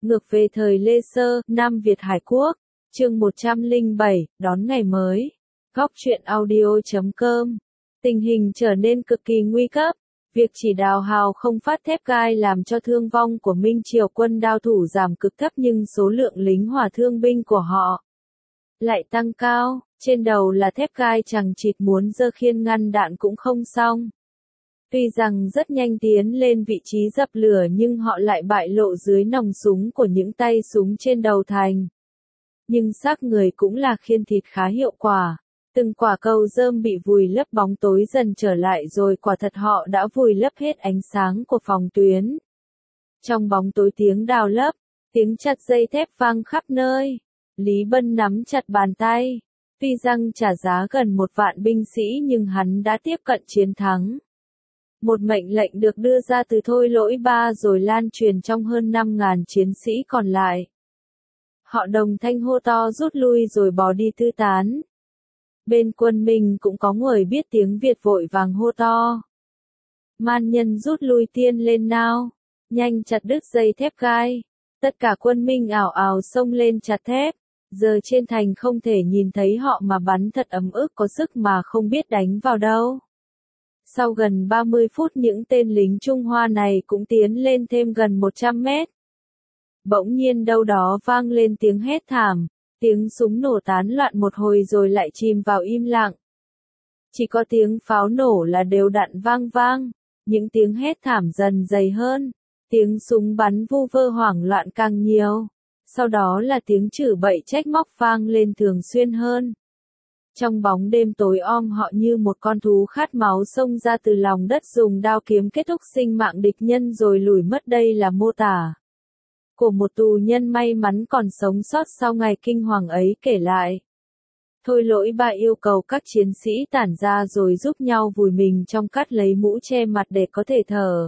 Ngược về thời Lê Sơ, Nam Việt Hải Quốc, chương 107, đón ngày mới. Góc truyện audio.com. Tình hình trở nên cực kỳ nguy cấp. Việc chỉ đào hào không phát thép gai làm cho thương vong của Minh Triều quân đao thủ giảm cực thấp, nhưng số lượng lính hỏa thương binh của họ lại tăng cao. Trên đầu là thép gai chằng chịt, muốn giơ khiên ngăn đạn cũng không xong. Tuy rằng rất nhanh tiến lên vị trí dập lửa, nhưng họ lại bại lộ dưới nòng súng của những tay súng trên đầu thành. Nhưng xác người cũng là khiên thịt khá hiệu quả. Từng quả cầu rơm bị vùi lấp, bóng tối dần trở lại, rồi quả thật họ đã vùi lấp hết ánh sáng của phòng tuyến. Trong bóng tối, tiếng đào lấp, tiếng chặt dây thép vang khắp nơi. Lý Bân nắm chặt bàn tay. Tuy rằng trả giá gần 1 vạn binh sĩ, nhưng hắn đã tiếp cận chiến thắng. Một mệnh lệnh được đưa ra từ Thôi Lỗi Ba rồi lan truyền trong hơn 5.000 chiến sĩ còn lại. Họ đồng thanh hô to rút lui rồi bỏ đi tứ tán. Bên quân Minh cũng có người biết tiếng Việt vội vàng hô to. Man nhân rút lui tiên lên nào, nhanh chặt đứt dây thép gai. Tất cả quân Minh ào ào xông lên chặt thép. Giờ trên thành không thể nhìn thấy họ mà bắn thật ấm ức, có sức mà không biết đánh vào đâu. Sau gần 30 phút, những tên lính Trung Hoa này cũng tiến lên thêm gần 100 mét. Bỗng nhiên đâu đó vang lên tiếng hét thảm, tiếng súng nổ tán loạn một hồi rồi lại chìm vào im lặng. Chỉ có tiếng pháo nổ là đều đặn vang vang, những tiếng hét thảm dần dày hơn, tiếng súng bắn vu vơ hoảng loạn càng nhiều. Sau đó là tiếng chửi bậy trách móc vang lên thường xuyên hơn. Trong bóng đêm tối om, họ như một con thú khát máu xông ra từ lòng đất, dùng đao kiếm kết thúc sinh mạng địch nhân rồi lùi mất. Đây là mô tả của một tù nhân may mắn còn sống sót sau ngày kinh hoàng ấy kể lại. Thôi Lỗi Ba yêu cầu các chiến sĩ tản ra rồi giúp nhau vùi mình trong cát, lấy mũ che mặt để có thể thở.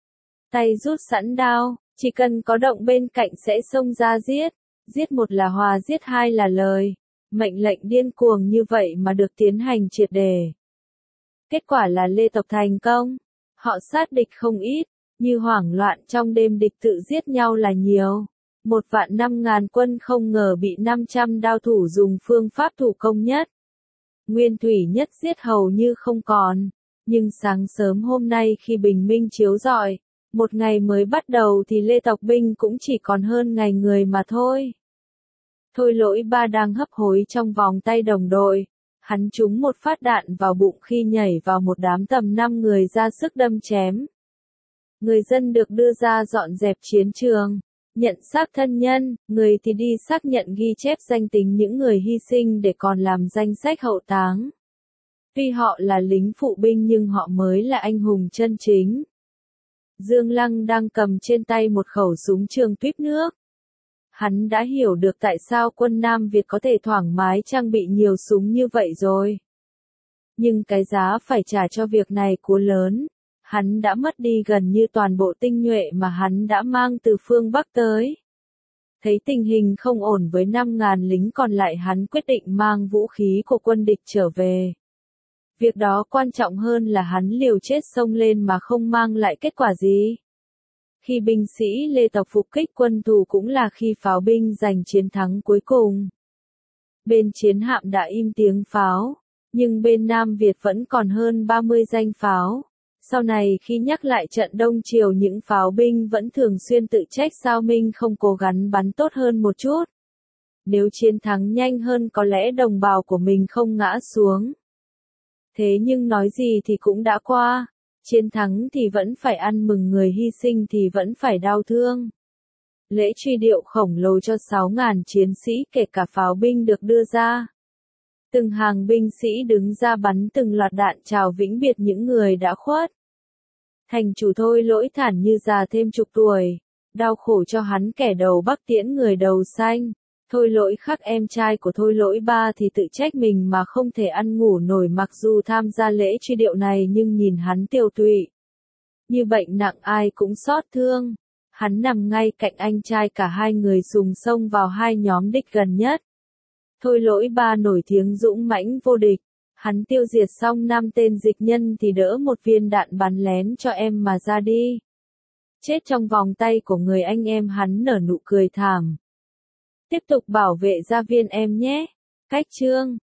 Tay rút sẵn đao, chỉ cần có động bên cạnh sẽ xông ra giết. Giết một là hòa, giết hai là lời. Mệnh lệnh điên cuồng như vậy mà được tiến hành triệt để. Kết quả là Lê Tộc thành công. Họ sát địch không ít, như hoảng loạn trong đêm địch tự giết nhau là nhiều. 1.500.000 quân không ngờ bị 500 đao thủ dùng phương pháp thủ công nhất, nguyên thủy nhất giết hầu như không còn. Nhưng sáng sớm hôm nay khi bình minh chiếu rọi, một ngày mới bắt đầu, thì Lê Tộc binh cũng chỉ còn hơn ngày người mà thôi. Thôi Lỗi Ba đang hấp hối trong vòng tay đồng đội. Hắn trúng một phát đạn vào bụng khi nhảy vào một đám tầm 5 người ra sức đâm chém. Người dân được đưa ra dọn dẹp chiến trường, nhận xác thân nhân, người thì đi xác nhận ghi chép danh tính những người hy sinh để còn làm danh sách hậu táng. Tuy họ là lính phụ binh nhưng họ mới là anh hùng chân chính. Dương Lăng đang cầm trên tay một khẩu súng trường tuyếp nước. Hắn đã hiểu được tại sao quân Nam Việt có thể thoải mái trang bị nhiều súng như vậy rồi. Nhưng cái giá phải trả cho việc này quá lớn. Hắn đã mất đi gần như toàn bộ tinh nhuệ mà hắn đã mang từ phương Bắc tới. Thấy tình hình không ổn với 5.000 lính còn lại, hắn quyết định mang vũ khí của quân địch trở về. Việc đó quan trọng hơn là hắn liều chết xông lên mà không mang lại kết quả gì. Khi binh sĩ Lê Tộc phục kích quân thù cũng là khi pháo binh giành chiến thắng cuối cùng. Bên chiến hạm đã im tiếng pháo, nhưng bên Nam Việt vẫn còn hơn 30 danh pháo. Sau này khi nhắc lại trận Đông Triều, những pháo binh vẫn thường xuyên tự trách sao Minh không cố gắng bắn tốt hơn một chút. Nếu chiến thắng nhanh hơn có lẽ đồng bào của mình không ngã xuống. Thế nhưng nói gì thì cũng đã qua. Chiến thắng thì vẫn phải ăn mừng, người hy sinh thì vẫn phải đau thương. Lễ truy điệu khổng lồ cho 6.000 chiến sĩ kể cả pháo binh được đưa ra. Từng hàng binh sĩ đứng ra bắn từng loạt đạn chào vĩnh biệt những người đã khuất. Thành chủ Thôi Lỗi thản như già thêm chục tuổi. Đau khổ cho hắn kẻ đầu Bắc tiễn người đầu xanh. Thôi Lỗi Khắc, em trai của Thôi Lỗi Ba thì tự trách mình mà không thể ăn ngủ nổi, mặc dù tham gia lễ truy điệu này nhưng nhìn hắn tiều tụy như bệnh nặng ai cũng xót thương. Hắn nằm ngay cạnh anh trai, cả hai người sùng xông vào hai nhóm địch gần nhất. Thôi Lỗi Ba nổi tiếng dũng mãnh vô địch. Hắn tiêu diệt xong 5 tên dịch nhân thì đỡ một viên đạn bắn lén cho em mà ra đi. chết trong vòng tay của người anh em hắn nở nụ cười thảm. Tiếp tục bảo vệ gia viên em nhé. Cách chương